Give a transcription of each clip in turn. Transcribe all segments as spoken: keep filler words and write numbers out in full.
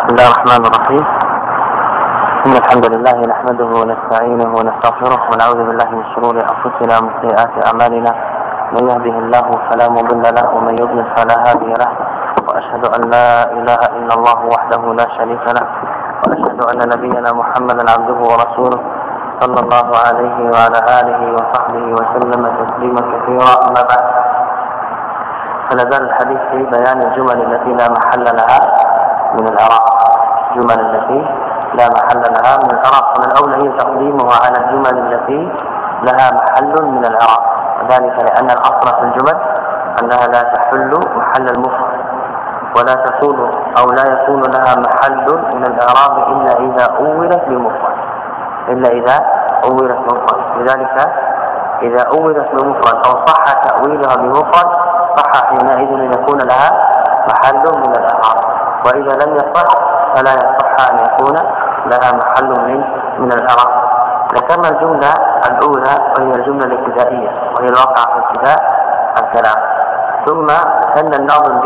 بسم الله الرحمن الرحيم. إن الحمد لله نحمده ونستعينه ونستغفره ونعوذ بالله من شرور أنفسنا ومن سيئات أعمالنا. من يهده الله فلا مضل له ومن يضلل فلا هادي له، وأشهد أن لا إله إلا الله وحده لا شريك له، وأشهد أن نبينا محمدا عبده ورسوله صلى الله عليه وعلى آله وصحبه وسلم تسليما كثيرا. أما بعد، فنزال الحديث في بيان الجمل التي لا محل لها من الإعراب. الجمل التي لا محل لها من الإعراب، فمن الأولى هي تقديمها على الجمل التي لها محل من الإعراب، وذلك لأن الأصل في الجمل أنها لا تحل محل المفرد، ولا تكون أو لا يكون لها محل من الإعراب إلا إذا أولت بمفرد إلا إذا أولت بمفرد. لذلك إذا أولت بمفرد أو صح تأويلها بمفرد صح حينئذ أن يكون لها محل من الإعراب، وإذا لم يصح فلا يصح أن يكون لها محل من من الإعراب. ذكرنا الجملة الأولى وهي الجملة الابتدائية، وهي الواقعة في ابتداء الكلام. ثم ثنى الناظم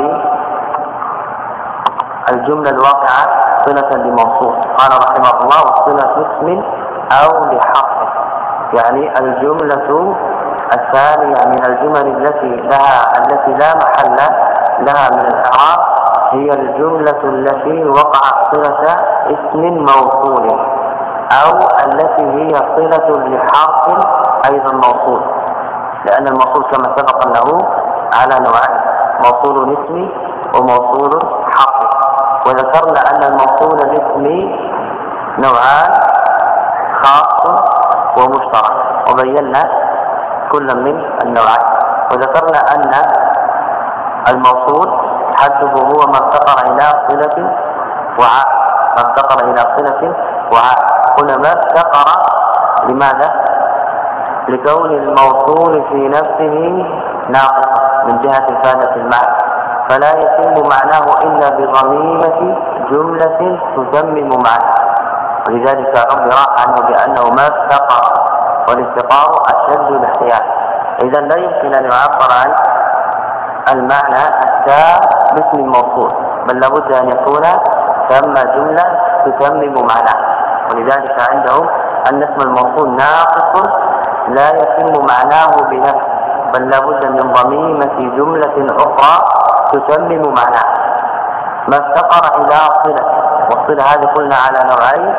بالجملة الواقعة صلة لموصول، قال رحمه الله: وصلة اسم أو لحرف. يعني الجملة الثانية من الجمل التي لها التي لا محل لها من الإعراب هي الجملة التي وقعت صلة اسم موصول، أو التي هي صلة لحرف أيضا موصول، لأن الموصول كما سبق له على نوعين: موصول اسمي وموصول حرفي. وذكرنا أن الموصول الاسمي نوعان: خاص ومشترك، وبينا كل من النوعين. وذكرنا أن الموصول حده هو ما افتقر إلى صلة وعاء، ما افتقر إلى صلة وعاء. هنا ما افتقر لماذا؟ لكون الموصول في نفسه ناقصا من جهة إفادة المعنى، فلا يتم معناه إلا بضميمة جملة تتمم معناه، ولذلك عبر عنه بأنه ما افتقر، والافتقار أشد الاحتياج. إذا لا يمكن أن يعبر عن المعنى التام باسم الموصول، بل لابد أن يكون ثم جملة تتمم معناه. ولذلك عندهم أن اسم الموصول ناقص لا يتم معناه بنفسه، بل لابد من ضميمة جملة أخرى تتمم معناه. ما افتقر إلى صلة، والصلة هذه قلنا على نوعين: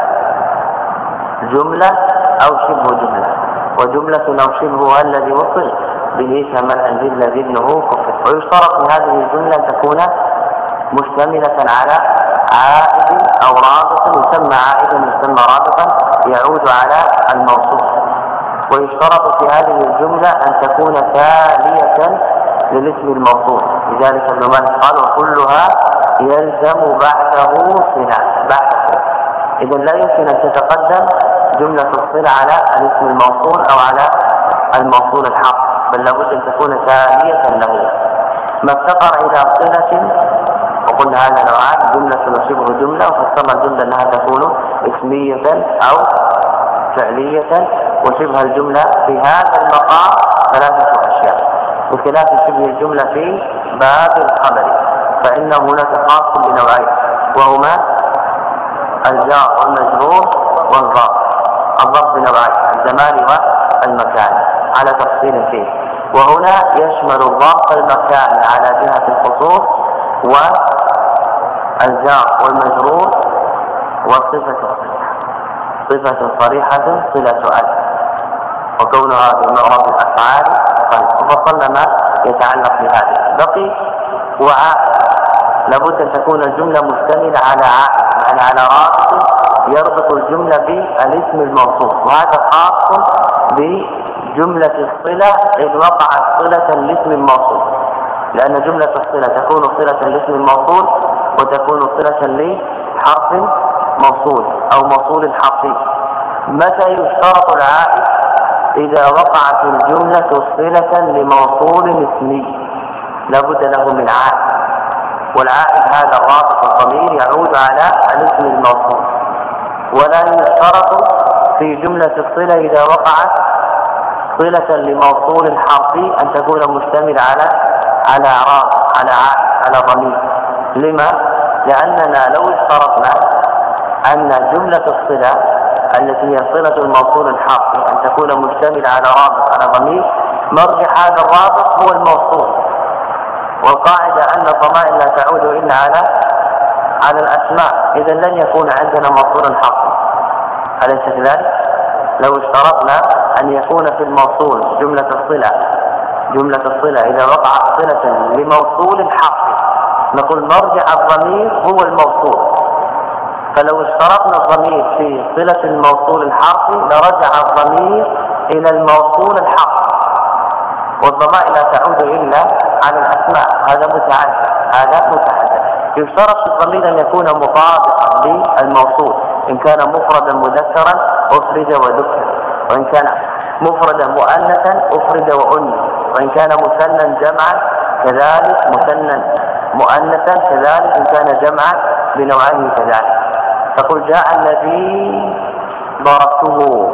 جملة أو شبه جملة. وجملة أو شبهها الذي وصل به كما أنزل ذبنه كفر. ويشترط في هذه الجملة أن تكون مشتملة على عائد أو رابط، يسمى عائدا يسمى رابطا يعود على الموصول. ويشترط في هذه الجملة أن تكون تالية للاسم الموصول، لذلك ابن مالك قال: وكلها يلزم بعده صلة بعده. إذا لا يمكن أن تتقدم جملة الصلة على الاسم الموصول أو على الموصول الحرف، بل لابد أن تكون تالية له. ما افتقر إلى صلة، وقلنا هذا نوعان: جملة وشبه جملة. وفسرنا الجملة أنها تكون اسمية أو فعلية، وشبه الجملة في هذا المقام ثلاثة أشياء، بخلاف شبه الجملة في باب الخبر، فإنه هناك خاص بنوعين، وهما الجار والمجرور والظرف. الظرف بنوعين: الزمان والمكان، على تفصيل فيه. وهنا يشمل الظرف المكان على جهة الخصوص، والجار والمجرور والصفة الصريحة. صفة صريحة صلة أل، وكونها بمعرض الأفعال طيب. وفصلنا ما يتعلق بهذا. بقي وعائد، لابد أن تكون الجملة مشتملة على عائد، يعني على رابط يربط الجملة بالاسم الموصول، وهذا خاص بجملة الصلة إذ وقعت صلة لاسم الموصول، لأن جملة الصلة تكون صلة لاسم الموصول وتكون صلة لحرف موصول أو موصول حرفي. متى يشترط العائد؟ إذا وقعت الجملة صلة لموصول اسمي لابد له من عائد، والعائد هذا الرابط الضمير يعود على الاسم الموصول. ولا يشترط في جملة الصلة إذا وقعت صلة لموصول حرفي أن تكون مشتملة على على إعراب، على عائد، على ضمير. لما؟ لأننا لو اشترطنا أن جملة الصلة التي هي صلة الموصول الحرفي أن تكون مشتملة على رابط على ضمير، مرجع هذا الرابط هو الموصول، والقاعدة أن الضمائر لا تعود إلا على على الأسماء، إذا لن يكون عندنا موصولا حرفي. أليس كذلك؟ لو اشترطنا أن يكون في الموصول جملة الصلة جملة الصلة إذا وقعت صلة لموصول حرفي نقول مرجع الضمير هو الموصول، فلو اشترطنا الضمير في صلة الموصول الحرفي لرجع الضمير إلى الموصول الحرفي، والضمائر لا تعود إلا على الأسماء، هذا متعدد هذا متعدد. يشترط الضمير أن يكون مطابقا للموصول، إن كان مفردا مذكرا أفرد وذكر، وإن كان مفردا مؤنثا أفرد وأنث، وإن كان مثنى جمعا كذلك مثنى مؤنثا كذلك، إن كان جمعا بنوعه كذلك. تقول جاء الذي ضربته،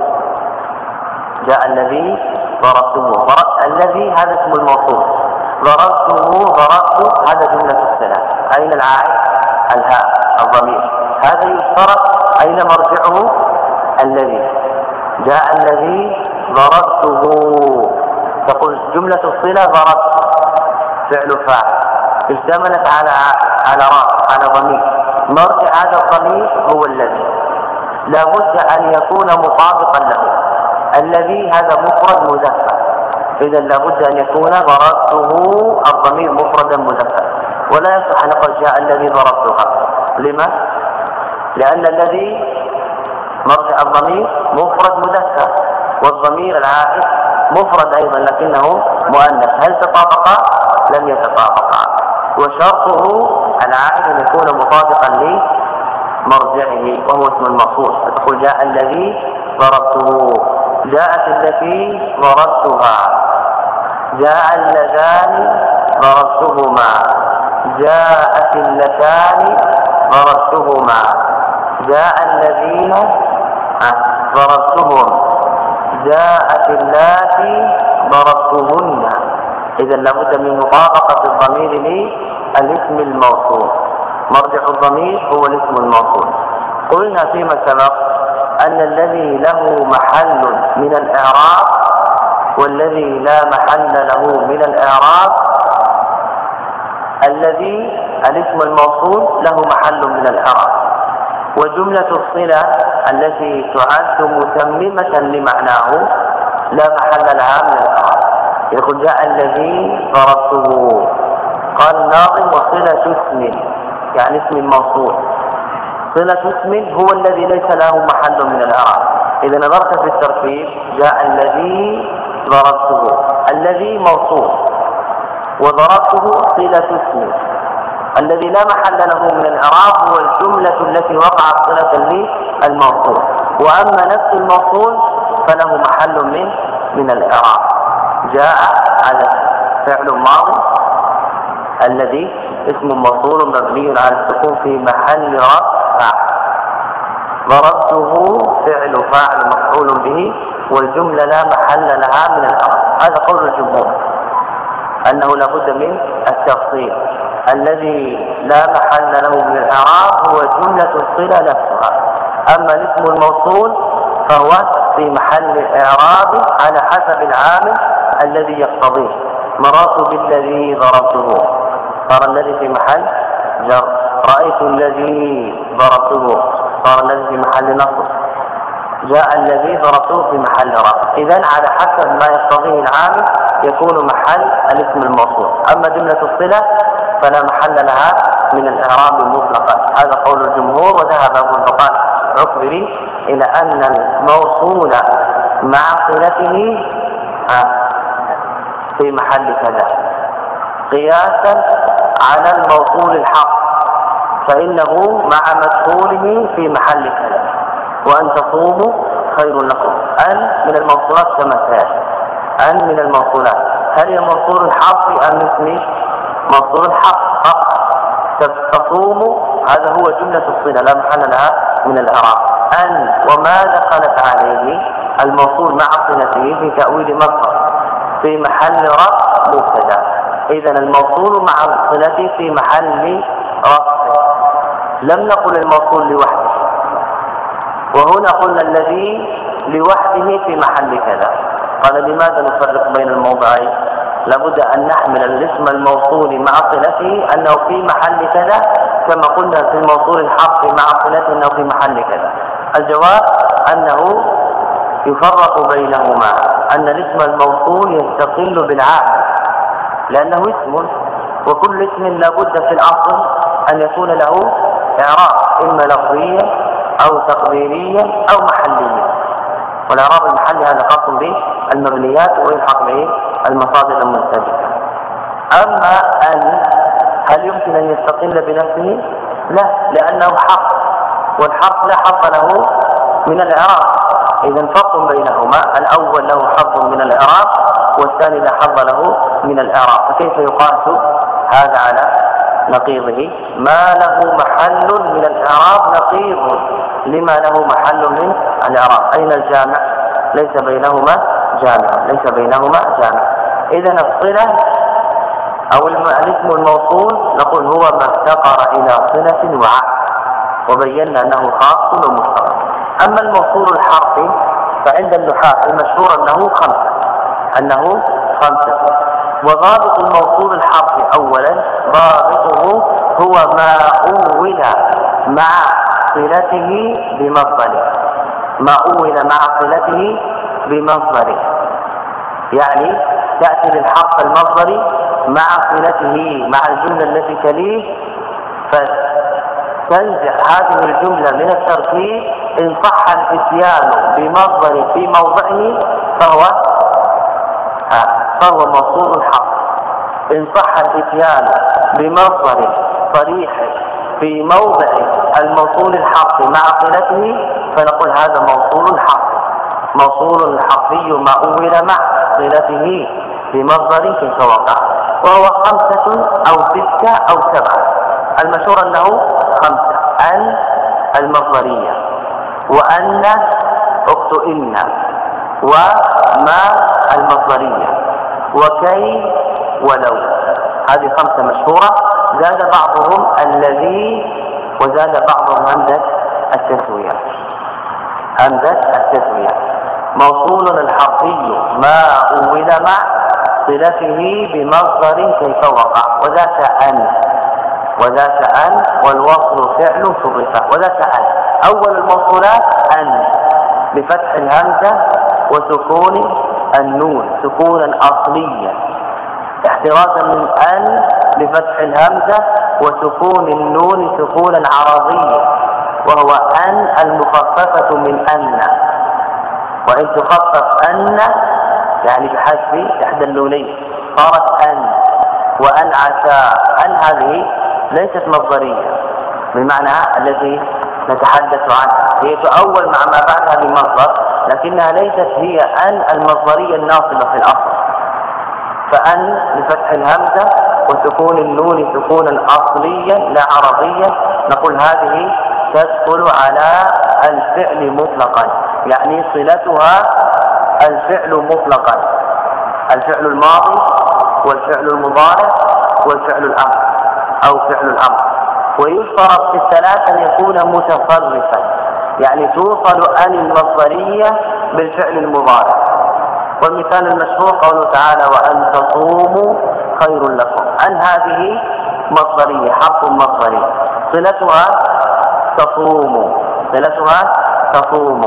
جاء الذي ضربته، ضربت الذي هذا اسم الموصول، ضربته ضربت هذا جملة الصلة. أين العائد؟ الهاء الضمير، هذا يشترط أين مرجعه؟ الذي. جاء الذي ضربته، تقول جملة الصلة ضربت فعل فاعل اشتملت على على راء على ضمير، مرجع هذا الضمير هو الذي، لا بد أن يكون مطابقا له. الذي هذا مفرد مذكر، إذا لا بد أن يكون ضربته الضمير مفردا مذكر، ولا يصح أن نقول جاء الذي ضربتها. لما؟ لأن الذي مرجع الضمير مفرد مذكر، والضمير العائد مفرد أيضا لكنه مؤنث، هل تطابقا؟ لم يتطابقا، وشرطه العائد أن يكون مطابقا لمرجعه وهو اسم الموصول. فتقول جاء الذي ضربته، جاءت التي ضربتها، جاء اللذان ضربتهما، جاءت اللتان ضربتهما، جاء الذين ضربتهم، جاءت اللاتي ضربتهن. إذا لابد من مطابقة الضمير للاسم الموصول، مرجع الضمير هو الاسم الموصول. قلنا فيما سبق أن الذي له محل من الإعراب والذي لا محل له من الإعراب، الذي الاسم الموصول له محل من الإعراب، وجملة الصلة التي تعد متممة لمعناه لا محل لها من الإعراب. يقول جاء الذي ضربته، قال الناظم وصلة اسم يعني اسم الموصول، صلة اسم هو الذي ليس له محل من الإعراب. إذا نظرت في الترتيب جاء الذي ضربته، الذي موصول وضربته صلة اسم، الذي لا محل له من الإعراب هو الجملة التي وقعت صلة للموصول، وأما نفس الموصول فله محل من من الإعراب. جاء على فعل ماضي، الذي اسم موصول مبني على السكون في محل رفع، ضربته فعل فاعل مفعول به، والجملة لا محل لها من الإعراب. هذا قول الجمهور أنه لا بد من التفصيل، الذي لا محل له من الإعراب هو جملة الصلة نفسها، أما الاسم الموصول فهو في محل إعراب على حسب العامل الذي يقتضيه. مررت بالذي ضربته، صار الذي في محل جر، رأيت الذي ضربته، صار الذي في محل نصب، جاء الذي ضربته في محل رفع. إذن على حسب ما يقتضيه العامل يكون محل الاسم الموصول، أما جملة الصلة فلا محل لها من الإعراب مطلقا. هذا قول الجمهور، وذهب أبو البقاء عكبري إلى أن الموصول مع صلته في محل كذا قياسا على الموصول الحق، فإنه مع مدخوله في محل كذا. وأن تصوموا خير لكم، أن من الموصولات كما سيأتي، أن من الموصولات، هل هي موصول الحرف أم اسمي؟ موصول الحق فقط. تصوموا هذا هو جملة الصلة لا محل لها من الإعراب. أن وما دخلت عليه الموصول مع صلته في تأويل مصدر في محل رفع مبتدا. إذن الموصول مع صلته في محل رفع لم نقل الموصول لوحده، وهنا قلنا الذي لوحده في محل كذا. قال لماذا نفرق بين الموضعين؟ لابد أن نحمل الاسم الموصول مع صلته أنه في محل كذا، كما قلنا في الموصول الحرفي مع صلته أنه في محل كذا. الجواب أنه يفرق بينهما، أن الاسم الموصول يستقل بالعامل لأنه اسم، وكل اسم لابد في الأصل أن يكون له إعراب إما لفظيا أو تقديريا أو محليا، والإعراب المحلي هذا خاص بالمبنيات ويلحق به المصادر المنسجمة. أما أن هل يمكن أن يستقل بنفسه؟ لا، لأنه حرف، والحرف لا حظ له من الإعراب، إذا فرق بينهما، الأول له حظ من الإعراب والثاني لا حظ له من الإعراب. فكيف يقاس هذا على نقيضه؟ ما له محل من الإعراب نقيض لما له محل من الإعراب. أين الجامع؟ ليس بينهما جامع، ليس بينهما جامع. إذا الصلة أو الاسم الموصول نقول هو ما افتقر إلى صلة وعقد، وبينا أنه خاص ومشترك. أما الموصول الحرفي فعند النحاة المشهور أنه خمسة، أنه خمسة. وضابط الموصول الحرفي أولا ضابطه هو ما أول مع صلته بمصدره، ما أول مع صلته بمصدره، يعني تأتي للحرف المصدري مع صلته مع الجملة التي تليه، فتنزع هذه الجملة من التركيب. إن صح الإتيان بمصدر في موضعه فهو فهو موصول حرف. إن صح الإتيان بمصدر صريح في موضع الموصول الحرفي مع صلته فنقول هذا موصول حرفي، موصول حرفي ما أول مع صلته بمصدر كيف وقع، وهو خمسة أو ستة أو سبعة. المشهور أنه خمسة: أن المصدرية، وأن أخت إن، وما المصدرية، وكي، ولو. هذه خمسة مشهورة. زاد بعضهم الذي، وزاد بعضهم همزة التسوية، همزة التسوية. موصول الحرفي ما أول مع صلته بمصدر كيف وقع، وذاك أن، وذاك أن، والوصل فعل صرف، وذاك أن. أول الموصولات أن بفتح الهمزة وسكون النون سكونا أصليا، احترازا من أن بفتح الهمزة وسكون النون سكونا عرضيا، وهو أن المخففة من أن. وإن تخفف أن يعني بحذف إحدى النونين صارت أن. وأن عسى، أن هذه ليست مصدرية بمعنى التي نتحدث عنها، هي تؤول مع ما بعدها بمصدر، لكنها ليست هي أن المصدرية الناصبة في الأصل. فأن بفتح الهمزة وسكون النون سكونا أصليا لا عرضيا، نقول هذه تدخل على الفعل مطلقا، يعني صلتها الفعل مطلقا، الفعل الماضي والفعل المضارع والفعل الأمر أو فعل الأمر. ويشترط في الثلاث أن يكون متصرفا، يعني توصل أن المصدرية بالفعل المضارع. والمثال المشهور قوله تعالى: وأن تصوموا خير لكم. أن هذه مصدرية، حرف مصدري، صلتها تصوم، صلتها تصوم.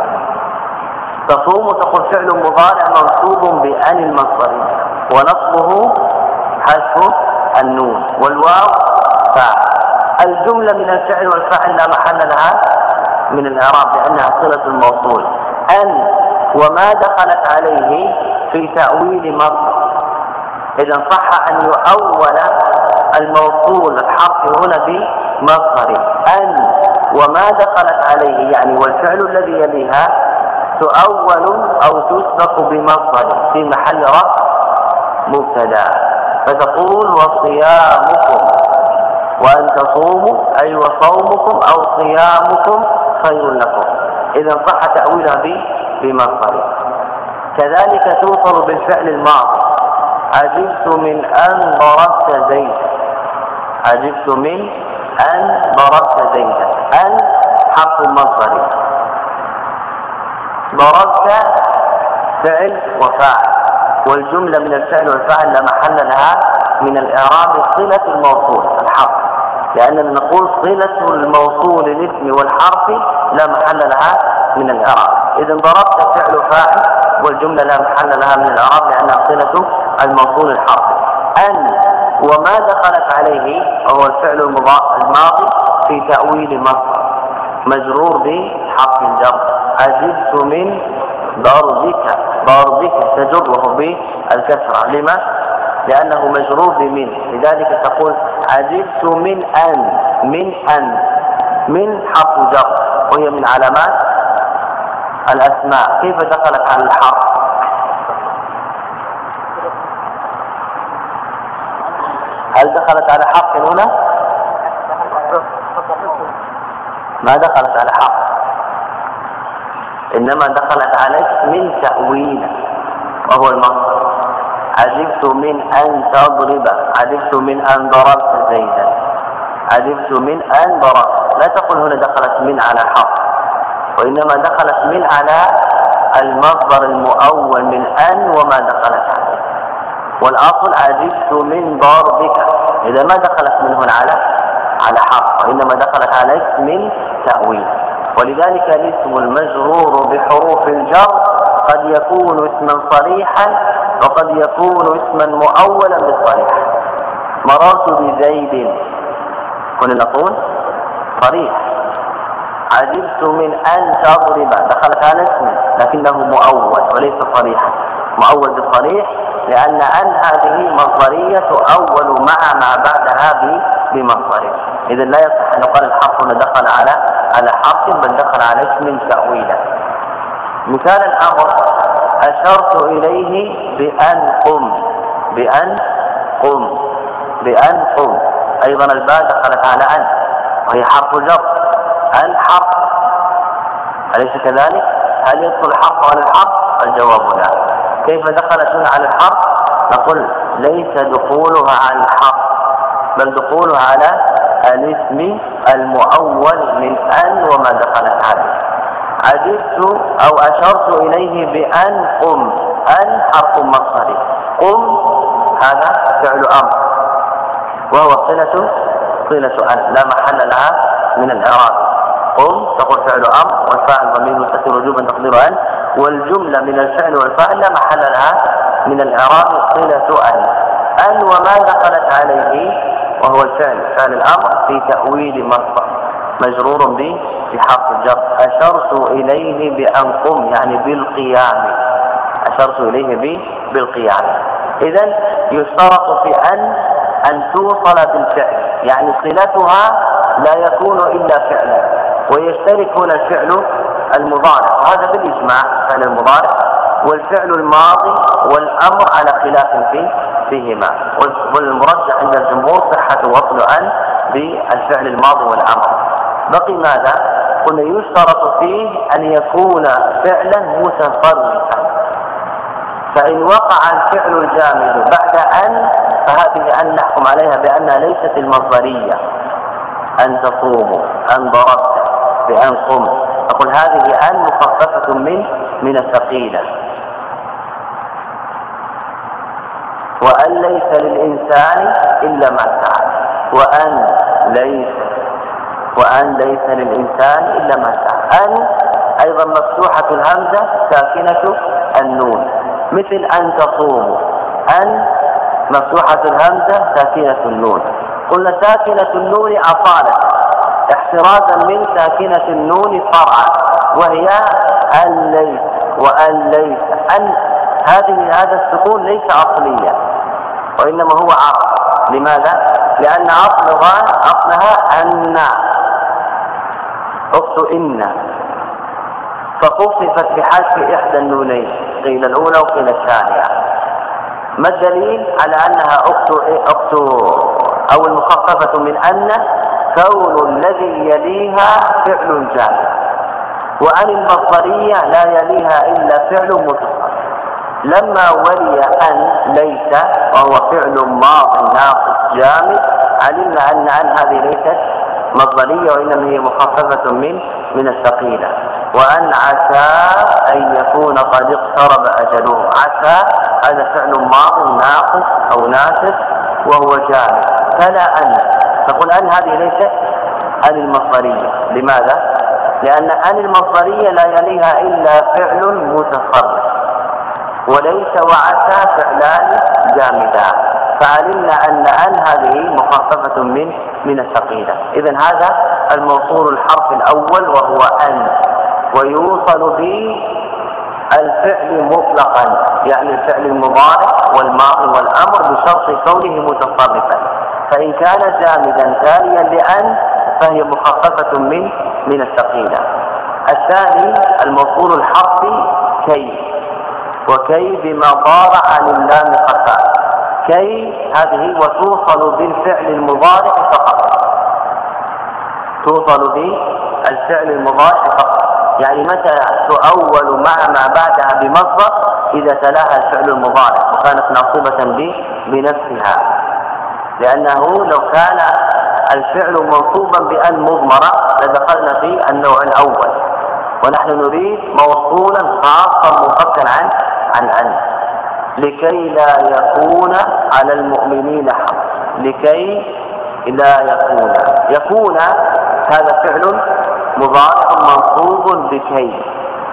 تصوم تقول فعل مضارع منصوب بأن المصدرية، ونصبه حذف النون، والواو فاعل. الجملة من الفعل والفاعل لا محل لها من الإعراب لأنها صلة الموصول. أن وما دخلت عليه في تأويل مصدر، إذا صح أن يؤول الموصول الحرف هنا بمصدر. أن وما دخلت عليه يعني والفعل الذي يليها تؤول أو تسبق بمصدر في محل رفع مبتدا، فتقول: وصيامكم، وأن تصوموا أي وصومكم أو صيامكم خير لكم، إذا صح تأويلها بمصدر. كذلك توصل بالفعل الماضي: عجبت من أن ضربت زيد، عجبت من أن ضربت زيدا. أن حرف مصدري، ضربت فعل وفاعل، والجملة من الفعل والفاعل لا محل لها من الإعراب صلة الموصول الحرف، لأننا نقول صلة الموصول الاسم والحرف لا محل لها من الإعراب. إذن ضربت فعل وفاعل والجملة لا محل لها من الإعراب لأنها صلة الموصول الحرفي. أن وما دخلت عليه وهو الفعل الماضي في تأويل مصدر مجرور بحرف الجر. عجبت من ضربك، ضربك تجر وهو بالكسرة. لما؟ لأنه مجرور بمن، لذلك تقول عجبت من أن. من أن من حرف جر وهي من علامات الأسماء. كيف دخلت على الحرف؟ هل دخلت على حرف هنا؟ ما دخلت على حرف، إنما دخلت على من تأويل وهو المصدر. عجبت من أن تضرب، عجبت من أن ضربت زيدا، عجبت من أن ضربت. لا تقول هنا دخلت من على حرف، وإنما دخلت من على المصدر المؤول من أن وما دخلت عليه. والأصل عجبت من ضربك، إذا ما دخلت من هنا على على حرف، وإنما دخلت على من تأويل. ولذلك الاسم المجرور بحروف الجر قد يكون اسما صريحا وقد يكون اسما مؤولا بالصريح. مررت بزيد، كنا نقول صريح. عجبت من أن تضرب، دخلت على اسم لكنه مؤول وليس صريحا. مؤول بالصريح لأن أن هذه مصدرية تؤول مع ما بعدها بمصدر. إذا لا يصح أن يقال الحرف هنا دخل على على حرف، بل دخل على اسم تأويلا. مثال الأمر أشرت إليه بأن قم، بأن قم، بأن قم. أيضا الباء دخلت على أن وهي حرف جر. أن حرف، أليس كذلك؟ هل يدخل الحرف على الحرف؟ الجواب لا. كيف دخلت هنا على الحرف؟ نقول ليس دخولها على الحرف، بل دخولها على الاسم المؤول من أن وما دخلت عليه. عجبت أو أشرت إليه بأن قم. أن حرف مصدري، قم هذا فعل أمر وهو صلة صلة أن لا محل لها من الإعراب. قم تقول فعل أمر والفاعل ضمير مستتر وجوبا تقدير أن، والجملة من الفعل والفاعل لا محل لها من الإعراب صلة أن. أن وما دخلت عليه وهو الفعل فعل الأمر في تأويل مصدر مجرور به بحرف الجر. أشرت إليه بأن قم يعني بالقيام، أشرت إليه به بالقيام. إذن يشترط في أن أن توصل بالفعل، يعني صلتها لا يكون إلا فعلا، ويشترك هنا الفعل المضارع، وهذا بالإجماع فعل المضارع والفعل الماضي والأمر على خلاف فيه فيهما. والمرجح عند الجمهور صحة وصل أن بالفعل الماضي والأمر. بقي ماذا؟ قلنا يشترط فيه أن يكون فعلا متفرقا، فإن وقع الفعل الجامد بعد أن فهذه أن نحكم عليها بأنها ليست المصدرية. أن تصوموا، أن ضربت، بأن قم، أقول هذه أن مخففة من من الثقيلة. وأن ليس للإنسان إلا ما سعى، وأن ليس وأن ليس للإنسان إلا ما سعى. أن أيضا مفتوحة الهمزة ساكنة النون، مثل أن تصوموا. أن مفتوحة الهمزة ساكنة النون. قلنا ساكنة النون أصالة احترازا من ساكنة النون فرعا، وهي أن ليس وأن ليس. أن هذه هذا السكون ليس أصليا وإنما هو عرض. لماذا؟ لأن أصلها أصلها أن أخت إن، فخففت بحذف إحدى النونين، قيل الأولى وقيل الثانية. ما الدليل على أنها أخت أخت أو المخففة من أن؟ كون الذي يليها فعل جامد، وأن المصدرية لا يليها إلا فعل متصل. لما ولي أن ليس وهو فعل ماض ناقص جامد علمنا أن أن هذه ليست مصدرية وإنما هي مخففة من من الثقيلة. وأن عسى أن يكون قد اقترب أجله. عسى هذا فعل ماض ناقص أو ناسخ وهو جامد. فلا أن تقول أن هذه ليست أن المصدرية. لماذا؟ لأن أن المصدرية لا يليها إلا فعل متصرف، وليس وعسى فعلان جامدان، فعلمنا أن أن هذه مخففة من من الثقيلة. إذن هذا الموصول الحرف الأول وهو أن، ويوصل بالفعل مطلقا، يعني الفعل المضارع والماضي والأمر بشرط كونه متصرفا. فإن كان جامدا تاليا لأن فهي مخففة من من الثقيلة. الثاني الموصول الحرفي كي، وكي بما ضار عن اللام خفاء. كي هذه وتوصل بالفعل المضارع فقط، توصل بالفعل المضارع فقط. يعني متى تؤول مع ما بعدها بمصدر؟ إذا تلاها الفعل المضارع وكانت ناصبة بنفسها، لأنه لو كان الفعل منصوبا بأن مضمرة لدخلنا في النوع الأول، ونحن نريد موصولا خاصا منفكا عن عن أن. لكي لا يكون على المؤمنين حرج. لكي لا يكون، يكون هذا فعل مضارع منصوب بكي،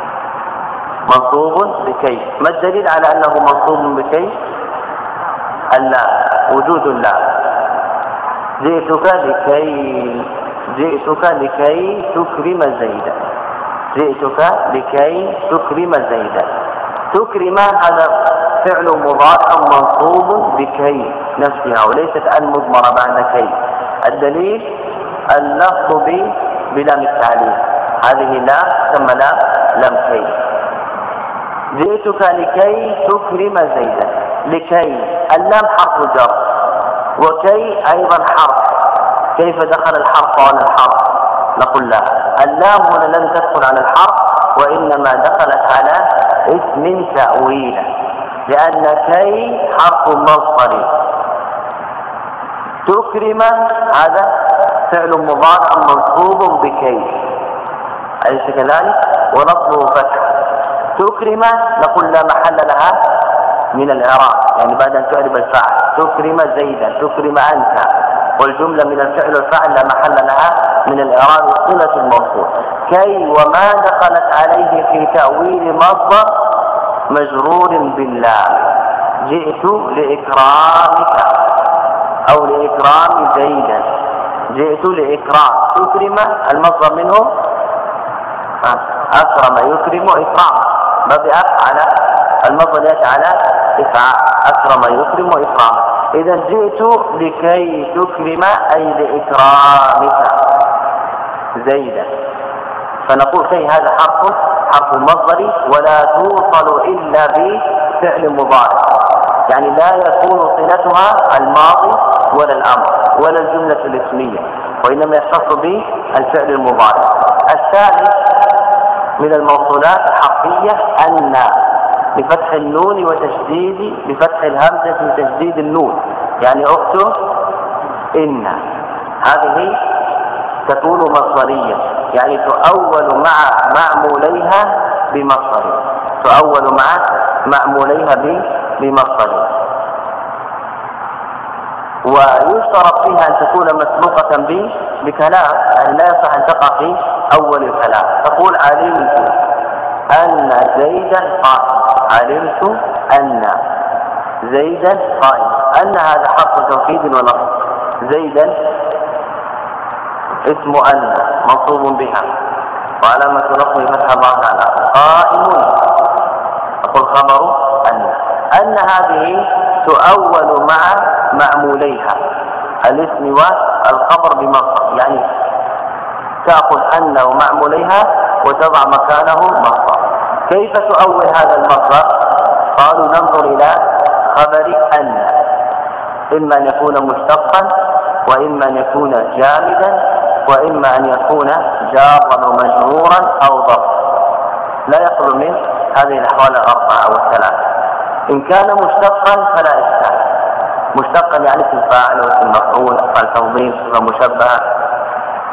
منصوب بكي. ما الدليل على أنه منصوب بكي؟ اللام، وجود اللام. جئتك لكي جئتك لكي تكرم زيدا. جئتك لكي تكرم زيدا. تكرم هذا فعل مضارع منصوب بكي نفسها، وليست أن مضمرة بعد كي. الدليل اللفظ بلام التعليل، هذه لا ثم لا لم كي. جئتك لكي تكرم زيدا. لكي اللام حرف جر، وكي أيضا حرف. كيف دخل الحرف على الحرف؟ نقول لا، اللام هنا لم تدخل على الحرف، وإنما دخلت على اسم تأويله، لأن كي حرف مصدري. تكرم هذا فعل مضارع منصوب بكي، أليس كذلك؟ ولفظه فتح. تكرم نقول لا محل لها من الإعراب، يعني بعد أن تعرب الفعل. تكرم زيدا، تكرم أنت، والجملة من الفعل والفعل لا محل لها من الإعراب صلة الموصول. كي وما دخلت عليه في تأويل مصدر مجرور باللام. جئت لإكرامك أو لإكرام زيدا. جئت لإكرام. تكرم المصدر منه أكرم يكرم إكرام، باب على المصدر يأتي على إفعال. أكرم يكرم إكرام. إذا جئت لكي تكرم أي لإكرامك زيدا. فنقول كي هذا حرف حرف مصدري، ولا توصل إلا بفعل مضارع، يعني لا يكون صلتها الماضي ولا الأمر ولا الجملة الاسمية، وإنما يختص بالفعل المضارع. الثالث من الموصولات الحرفية أن، بفتح النون وتشديد بفتح الهمزة وتشديد النون، يعني أخت إن. هذه تكون مصدرية، يعني تؤول مع معموليها بمصدر، تؤول مع معموليها بمصدر. ويشترط فيها أن تكون مسبوقة بكلام، يعني لا يصح أن تقع في أول الكلام. تقول علمت أن زيدا قائم. علمت أن زيدا قائم. أن هذا حرف توكيد ونصب. زيدا اسم أن منصوب بها، وعلامة نصبه فتح الله تعالى. قائم أقول خبر أن. أن هذه تؤول مع معموليها الاسم والخبر بمصدر، يعني تأخذ أن ومعموليها وتضع مكانه مصدر. كيف تؤول هذا المصدر؟ قالوا ننظر إلى خبر أن، إما أن يكون مشتقا، وإما أن يكون جامدا، وإما أن يكون جارا ومجرورا أو ظرف. لا يخلو من هذه الأحوال الأربعة أو الثلاثة. إن كان مشتقا فلا إشكال. مشتقا يعني اسم فاعل واسم مفعول، افعال تنظيم، صفه مشبهه،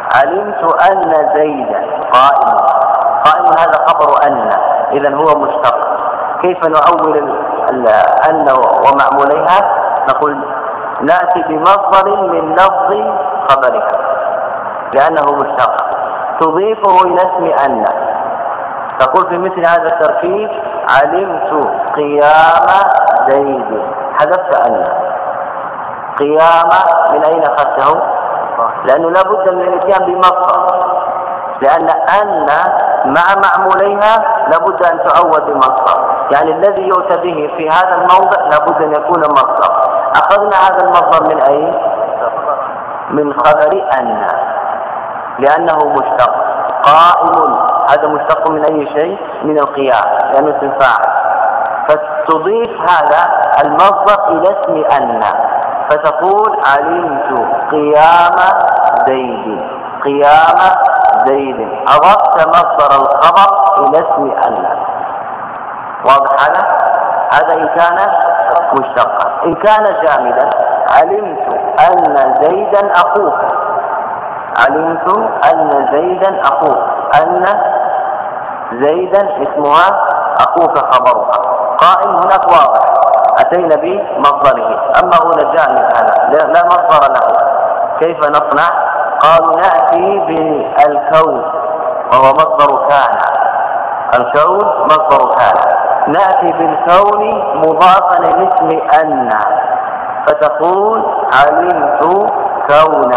علمت أن زيدا قائم. قائم هذا خبر أن، إذن هو مشتق. كيف نؤول أن ومعموليها؟ نقول نأتي بمصدر من لفظ خبرها لأنه مشتق تضيفه إلى اسم أن. تقول في مثل هذا التركيب علمت قيام زيد، حذفت أن. قيام من أين أخذته؟ لأنه لا بد من الاتيان بمصدر، لأن أن مع معموليها لابد أن تعود بمصدر، يعني الذي يؤتى به في هذا الموضع لابد أن يكون مصدر. أخذنا هذا المصدر من أين؟ من خبر أن، لأنه مشتق. قائم هذا مشتق من أي شيء؟ من القيام، لأنه اسم فاعل. فتضيف هذا المصدر إلى اسم أن، فتقول علمت قيام زيد. قيام زيد أضفت مصدر الخبر إلى اسم أن. واضح هذا؟ هذا إن كان مشتقا. إن كان جامدا علمت أن زيدا أخوك. علمت أن زيدا أخوك. أن زيدا اسمها، أخوك خبرها. قائم هناك واضح، أتينا بمصدره. أما هنا جامد هذا لا مصدر له، كيف نصنع؟ قالوا نأتي بالكون وهو مصدر كان. الكون مصدر كان، نأتي بالكون مضافا لاسم أن، فتقول علمت كون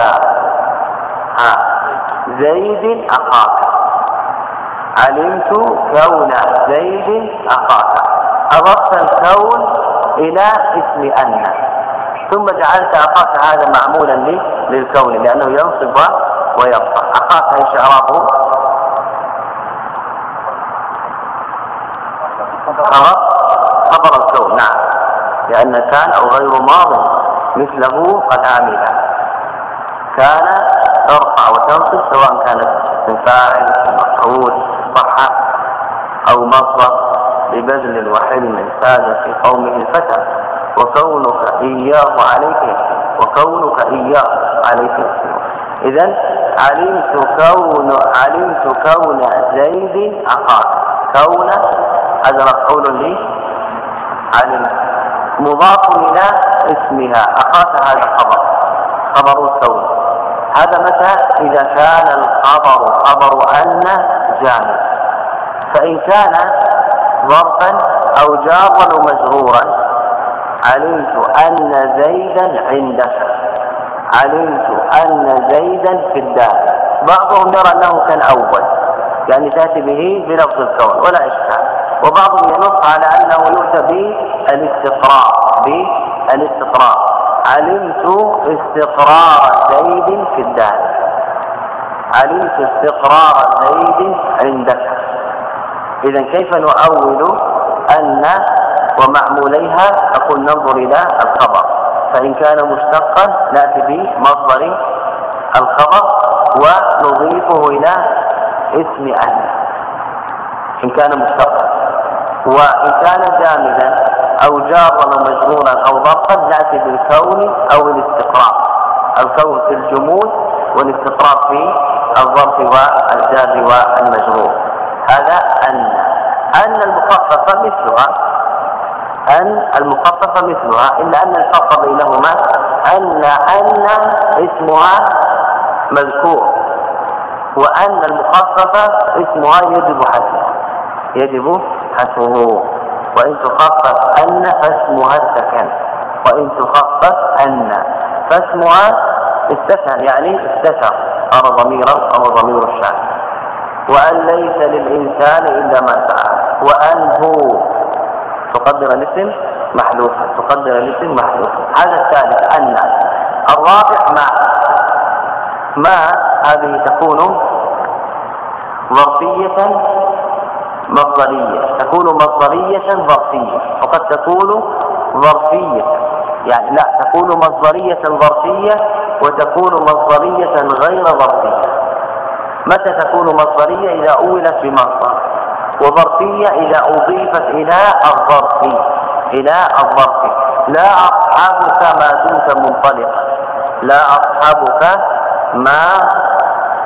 زيد أخاك. علمت كون زيد أخاك، أضفت الكون إلى اسم أن، ثم جعلت أخاك هذا معمولا للكون لأنه ينصب ويرفع. أخاك ايش إعرابه؟ خبر الكون، نعم، لأن كان أو غير ماض مثله قد عمل. كان ترفع وتنصب سواء كانت من فاعل مفعول صح أو مصدر لبذل وحلم فاز في قومه الفتى وكونك إياه عليك وكونك إياه عليك. إذن علمت كون علمت كون زيد أخاك. كون هذا مفعول لي علمت مضاف إلى اسمها. أخاك هذا خبر خبر الكون. هذا متى؟ إذا كان الخبر خبر أن جامد. فإن كان ظرفا أو جارا ومجرورا علمت أن زيدا عندك. علمت أن زيدا في الدار. بعضهم يرى أنه كان أول، يعني تأتي به بلفظ الكون ولا إشكال، وبعضهم ينص على أنه يؤتى بالاستقراء بالاستقراء علمت استقرار زيد في الدار. علمت استقرار زيد عندك. إذن كيف نؤول أن ومعموليها؟ أقول ننظر إلى الخبر، فإن كان مشتقا نأتي بمصدر الخبر ونضيفه إلى اسم أن إن كان مشتقا. وإن كان جامدا أو جارا ومجرورا أو ظرفا نأتي بالكون أو الاستقرار. الكون في الجمود والاستقرار في الظرف والجار والمجرور. هذا أن. أن المخففة مثلها أن المخففة مثلها إلا أن الفرق بينهما أن أن اسمها مذكور، وأن المخففة اسمها يجب حذفه يجب حذفه. وإن تخفف أن فاسمها السكن، وإن تخفف أن فاسمها استثنى، يعني استتر أو ضميرا أو ضمير الشأن. وأن ليس للإنسان إلا ما سعى. وأن هو تقدر الاسم محذوفا تقدر الاسم محذوفا. هذا الثالث. أن. الرابع ما. ما هذه تكون ظرفية مصدرية، تكون مصدرية ظرفية، وقد تكون ظرفية يعني لا تكون مصدرية ظرفية وتكون مصدرية غير ظرفية. متى تكون مصدرية؟ إذا أولت بمصدر، وظرفية إذا أضيفت إلى الظرف إلى الظرف. لا أصحابك ما دمت منطلقا. لا أصحابك ما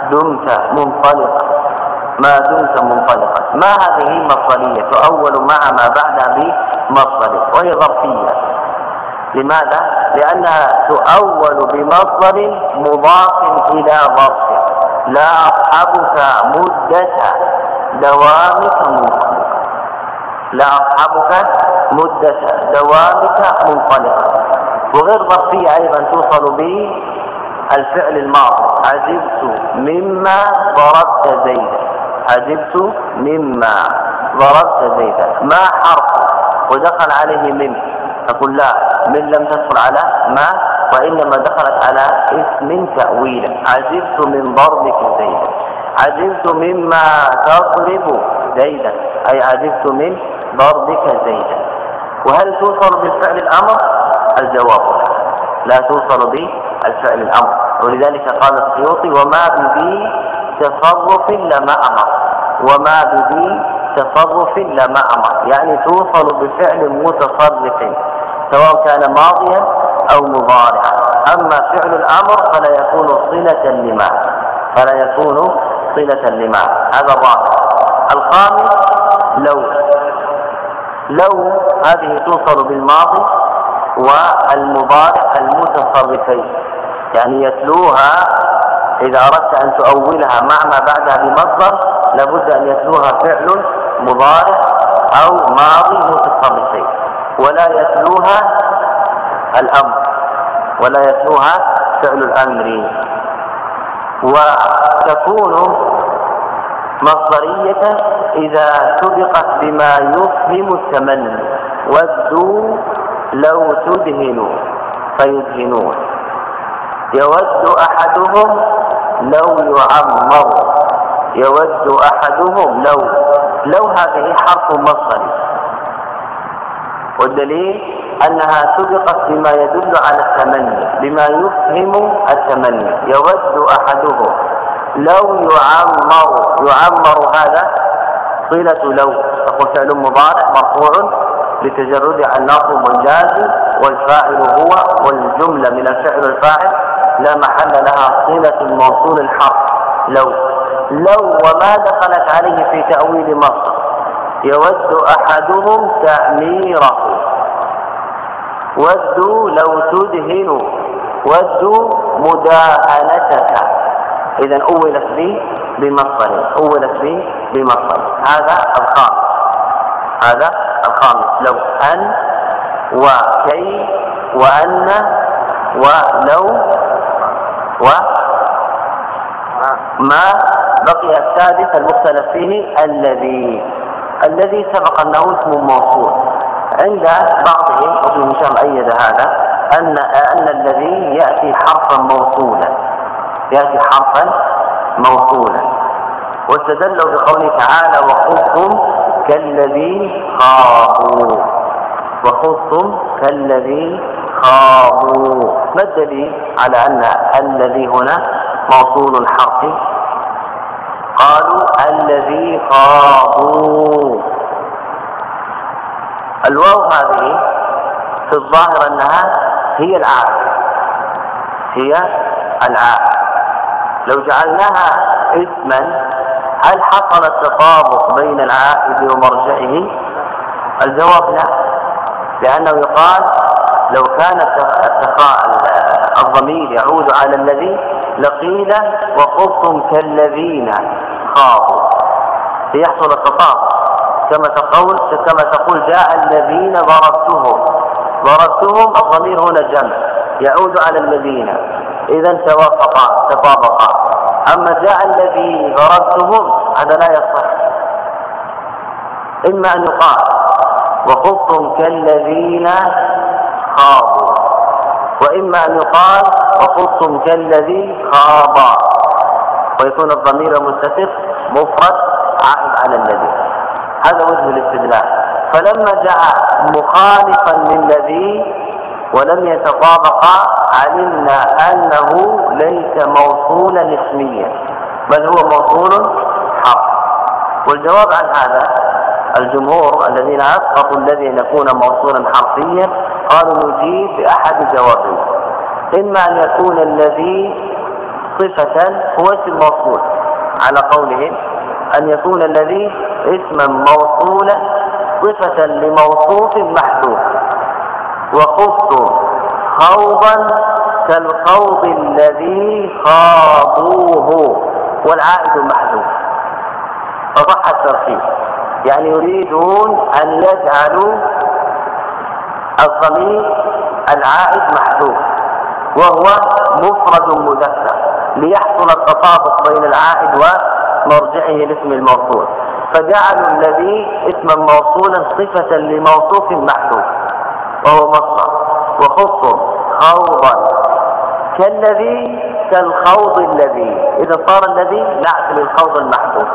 دمت منطلقا ما دمت منطلقا. ما هذه مصدرية تؤول مع ما بعدها بمصدر وهي ظرفية. لماذا؟ لأنها تؤول بمصدر مضاف إلى ظرف. لا أصحبك مدة دوامك منطلقا لا أصحبك مدة دوامك منطلقا. وغير ظرفية أيضا توصل بالفعل الماضي. عجبت مما ضربت زيدا عجبت مما ضربت زيدا. ما حرف ودخل عليه من أقول لا من لم تدخل على ما وإنما دخلت على اسم تأويلا. عجبت من ضربك زيدا عجبت مما تضرب زيدا أي عجبت من ضربك زيدا. وهل توصل بالفعل الأمر؟ الجواب لا توصل بالفعل الأمر. ولذلك قال السيوطي وما بذي تصرف لما أمر وما بذي تصرف لما أمر يعني توصل بفعل متصرف سواء كان ماضيا أو مضارعا. أما فعل الأمر فلا يكون صلة لما فلا يكون صلة لما. هذا الرابع. الخامس لو لو هذه توصل بالماضي والمضارع المتصرفين يعني يتلوها إذا أردت أن تؤولها مع ما بعدها بمصدر لابد أن يتلوها فعل مضارع أو ماضي متصرفين ولا يتلوها الأمر ولا يتلوها فعل الأمر. وتكون مصدرية إذا سبقت بما يفهم التمني. ودوا لو تدهنوا فيدهنون. يود أحدهم لو يعمر يود أحدهم لو لو هذه حرف مصدري والدليل أنها سبقت بما يدل على التمني بما يفهم التمني. يود أحدهم لو يعمر يعمر هذا صلة لو تقول فعل مضارع مرفوع لتجرد عن ناصب والجازم والفاعل هو والجملة من الفعل الفاعل لا محل لها صلة الموصول الحرف لو لو وما دخلت عليه في تأويل مصدر. يود أحدهم تعميره. ودوا لو تدهنوا. ودوا مداهنتك. إذن أولت به بمصدر أولت به بمصدر. هذا الخامس هذا الخامس. لو أن وكي وأن ولو وما بقي السادس المختلف فيه الذي الذي سبق أنه اسم موصول. عند بعضهم وفي هشام أيد هذا أن أن الذي يأتي حرفا موصولا يأتي حرفا موصولا واستدلوا بقوله تعالى وخذتم كالذي خاضوا وخذتم كالذي خاضوا. ما الدليل على أن الذي هنا موصول الحرف؟ قالوا الذي خاضوا. الواو هذه في الظاهر أنها هي العائد هي العائد. لو جعلناها اسما هل حصل التطابق بين العائد ومرجعه؟ الجواب لا، لأنه يقال لو كان الضمير يعود على الذي لقيل وخذتم كالذين خاضوا فيحصل التطابق كما تقول كما تقول جاء الذين ضربتهم. ضربتهم الضمير هنا جمع يعود على الذين إذا توافقا تطابقا. أما جاء الذي ضربتهم هذا لا يصح. إما أن يقال وخذتم كالذين خاضوا وإما أن يقال وخذتم كالذي خاض ويكون الضمير المستتر مفرد عائد على الذي. هذا وجه الاستدلال. فلما جاء مخالفا للذي ولم يتطابقا علمنا أنه ليس موصولا اسميا بل هو موصول حرف. والجواب عن هذا الجمهور الذين أسقطوا الذي أن يكون موصولا حرفيا قالوا نجيب بأحد جوابين. إما أن يكون الذي صفة هو اسم موصول على قولهم أن يكون الذي اسما موصولا صفة لموصوف محذوف. وخضت خوضا كالخوض الذي خاضوه والعائد محذوف. فصح الترتيب، يعني يريدون أن يجعلوا الضمير العائد محذوف وهو مفرد مذكر ليحصل التطابق بين العائد ومرجعه لاسم الموصول، فجعلوا الذي اسما موصولا صفة لموصوف محذوف وهو مصدر. وخضتم خوضا كالذي كالخوض الذي، إذا صار الذي نعت للخوض المحذوف.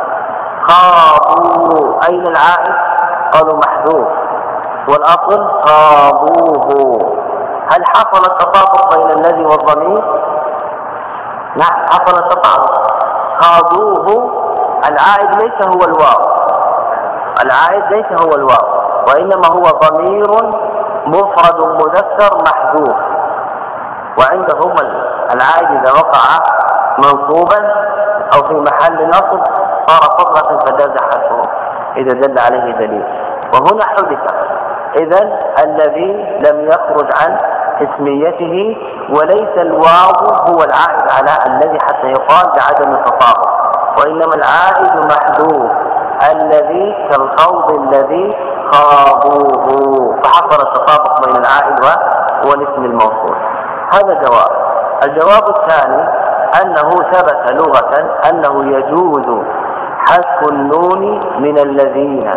خاضوا أين العائد؟ قالوا محذوف والأصل خاضوه. هل حصل التطابق بين الذي والضمير؟ نعم حصل التطابق. خاضوه العائد ليس هو الواو، العائد ليس هو الواو وإنما هو ضمير مفرد مذكر محذوف، وعندهم العائد إذا وقع منصوبا أو في محل نصب صار فضلة فجاز حذفه إذا دل عليه دليل، وهنا حدث. إذن الذي لم يخرج عن اسميته، وليس الواو هو العائد على الذي حتى يقال بعدم التطابق، وإنما العائد محذوف الذي كالخوض الذي خاضوه، فحصل التطابق بين العائد والاسم الموصول. هذا جواب. الجواب الثاني أنه ثبت لغة أنه يجوز حذف النون من الذين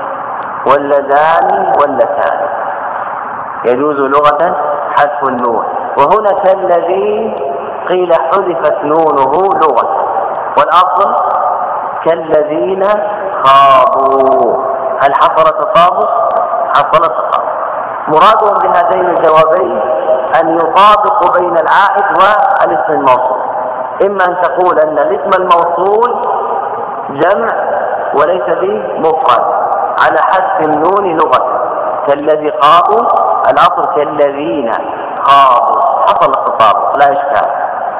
واللذان واللتان، يجوز لغة حذف النون. وهنا كالذي قيل حذفت نونه لغة، والأصل كالذين خاضوا. هل حصل تطابق؟ حصل تطابق. مرادهم بهذين الجوابين أن يطابق بين العائد والاسم الموصول. إما أن تقول أن الاسم الموصول جمع وليس به مفرد على حذف النون لغة، كالذي خاضوا الأصل كالذين خاضوا، حصل التطابق لا إشكال.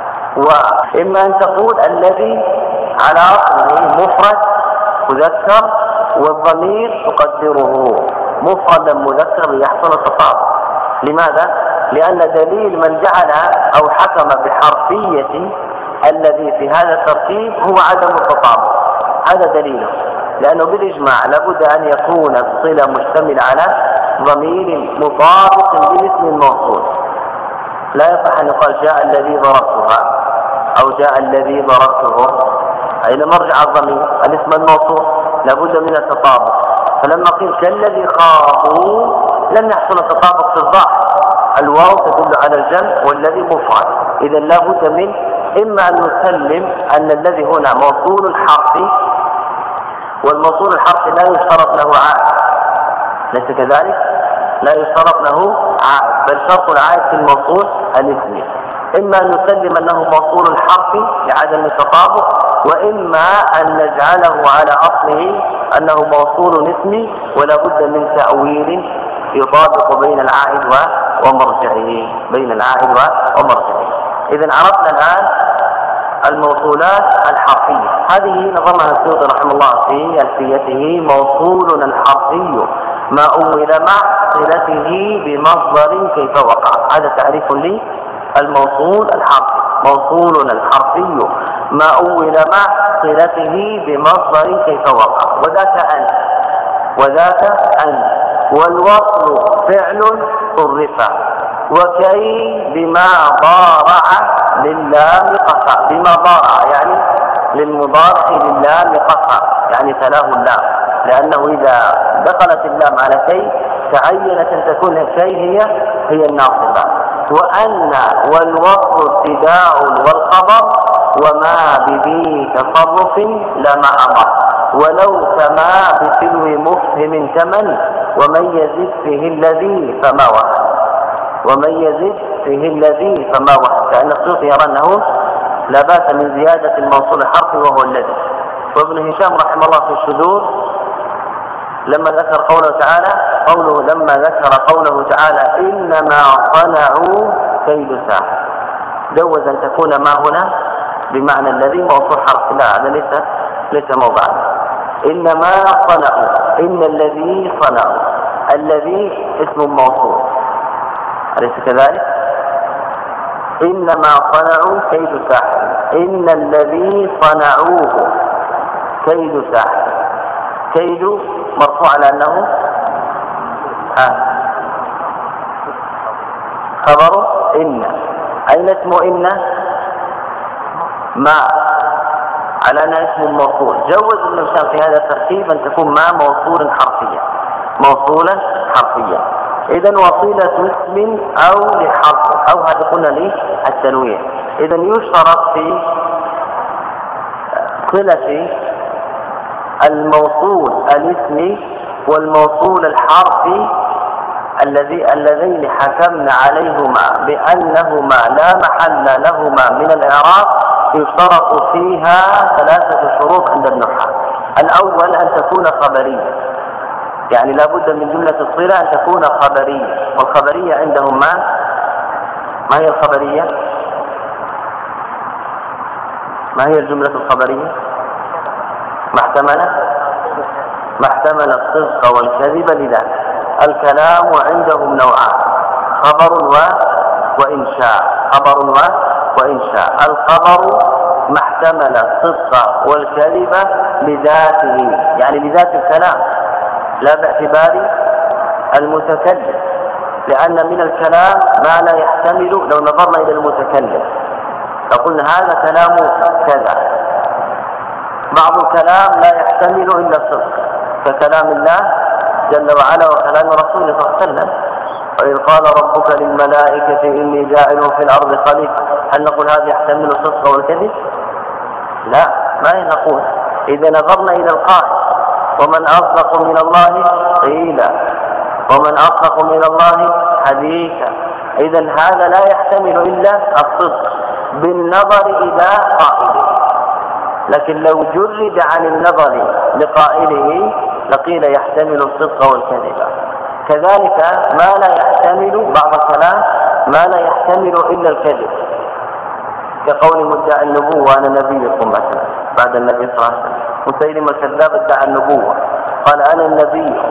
وإما أن تقول الذي على أصله مفرد مذكر والضمير تقدره مفردا مذكر ليحصل التطابق. لماذا؟ لأن دليل من جعل أو حكم بحرفية الذي في هذا الترتيب هو عدم التطابق، هذا دليله، لأنه بالإجماع لابد أن يكون الصلة مشتمل على ضمير مطابق لاسم الموصول. لا يصح أن يقال جاء الذي ضربتها أو جاء الذي ضربته، أين مرجع الضمير؟ الاسم الموصول، لابد من التطابق. فلما قيل كالذي خاضوا لم يحصل التطابق في الظاهر، الواو تدل على الجمع والذي مفرد، إذا لابد من إما أن نسلم أن الذي هنا موصول حرفي، والموصول الحرفي لا يشترط له عائد، ليس كذلك؟ لا يشترط له عائد، بل شرط العائد في الموصول الاسمي. إما أن نسلم أنه موصول حرفي لعدم التطابق، وإما أن نجعله على أصله أنه موصول اسمي ولا بد من تأويل يطابق بين العائد ومرجعه، بين العائد ومرجعه. إذن عرفنا الآن الموصولات الحرفية، هذه نظمها السيوطي رحمه الله في ألفيته: موصول الحرفي ما أول مع صلته بمصدر كيف وقع. هذا تعريف للموصول الحرفي: موصول الحرفي ما أول مع صلته بمصدر كيف وقع. وذاك أن وذاك أن والوصل فعل صرف، وكي بما ضارع للام قصى. بما ضارع يعني للمضارع للام قصى، يعني تلاه اللام، لأنه إذا دخلت اللام على كي تعينت أن تكون كي هي هي الناصبة. وأن والوصل ابتداء والخبر وما بذي تصرف لما أمر، ولو سما بسلو مفهم ثمن ومن يزد فيه الذي فما وهن، ومن يزد فيه الذي فما وهن. لأن السيوطي يرى أنه لا بأس من زيادة الموصول الحرفي وهو الذي. وابن هشام رحمه الله في الشذور لما ذكر قوله تعالى قوله لما ذكر قوله تعالى إنما صنعوا كيد ساحر، جوز أن تكون ما هنا بمعنى الذي موصول حرف، لا هذا ليس ليس موضعا. إنما صنعوا، إن الذي صنعوا، الذي اسم موصول أليس كذلك؟ إنما صنعوا كيد ساحر، إن الذي صنعوه كيد ساحر. كيد مرفوع على أنه ها خبر إن. أين اسم إن؟ ما على أنها اسم موصول. جوز ابن هشام في هذا الترتيب أن تكون ما موصولا حرفيا، موصولا حرفيا. إذن وصيلة اسم أو لحرف، أو هذا قلنا لي التنوين. إذن يشترط في صلة الموصول الاسمي والموصول الحرفي الذي اللذين حكمنا عليهما بأنهما لا محل لهما من الإعراب، يشترط فيها ثلاثة شروط عند النحاة. الأول أن تكون خبرية، يعني لا بد من جملة الصلة أن تكون خبرية. والخبرية عندهم ما ما هي الخبرية؟ ما هي الجملة الخبرية؟ ما احتمل ما احتمل الصدق والكذب لذلك. الكلام عندهم نوعان، خبر و... وإنشاء. خبر و... وإنشاء. الخبر ما احتمل الصدق والكذب لذاته، يعني لذات الكلام لا باعتبار المتكلم، لأن من الكلام ما لا يحتمل. لو نظرنا إلى المتكلم فقلنا هذا كلام كذا، بعض الكلام لا يحتمل إلا الصدق ككلام الله جل وعلا وكلام رسوله صلى الله عليه وسلم. وإذ قال ربك للملائكة إني جاعل في الأرض خليفة، هل نقول هذا يحتمل الصدق والكذب؟ لا، ما نقول. إذا نظرنا إلى القائل ومن أصدق من الله قيلا ومن أصدق من الله حديثا، إذا هذا لا يحتمل إلا الصدق بالنظر إلى قائله. لكن لو جرد عن النظر لقائله لقيل يحتمل الصدق والكذب. كذلك ما لا يحتمل بعض الكلام ما لا يحتمل إلا الكذب، كقول مدعي النبوة أنا نبيكم مثلا بعد النبي صلى الله عليه وسلم. مسيلمة الكذاب ادعى النبوة قال أنا النبي،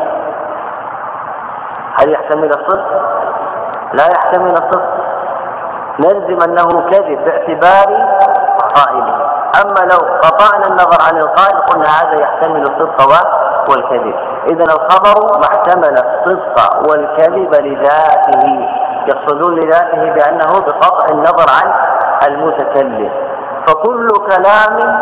هل يحتمل الصدق؟ لا يحتمل الصدق، نلزم أنه كذب باعتبار قائله. أما لو قطعنا النظر عن القائل قلنا هذا يحتمل الصدق والكذب. إذن الخبر ما احتمل الصدق والكذب لذاته، يقصدون لذاته بأنه بقطع النظر عن المتكلم. فكل كلام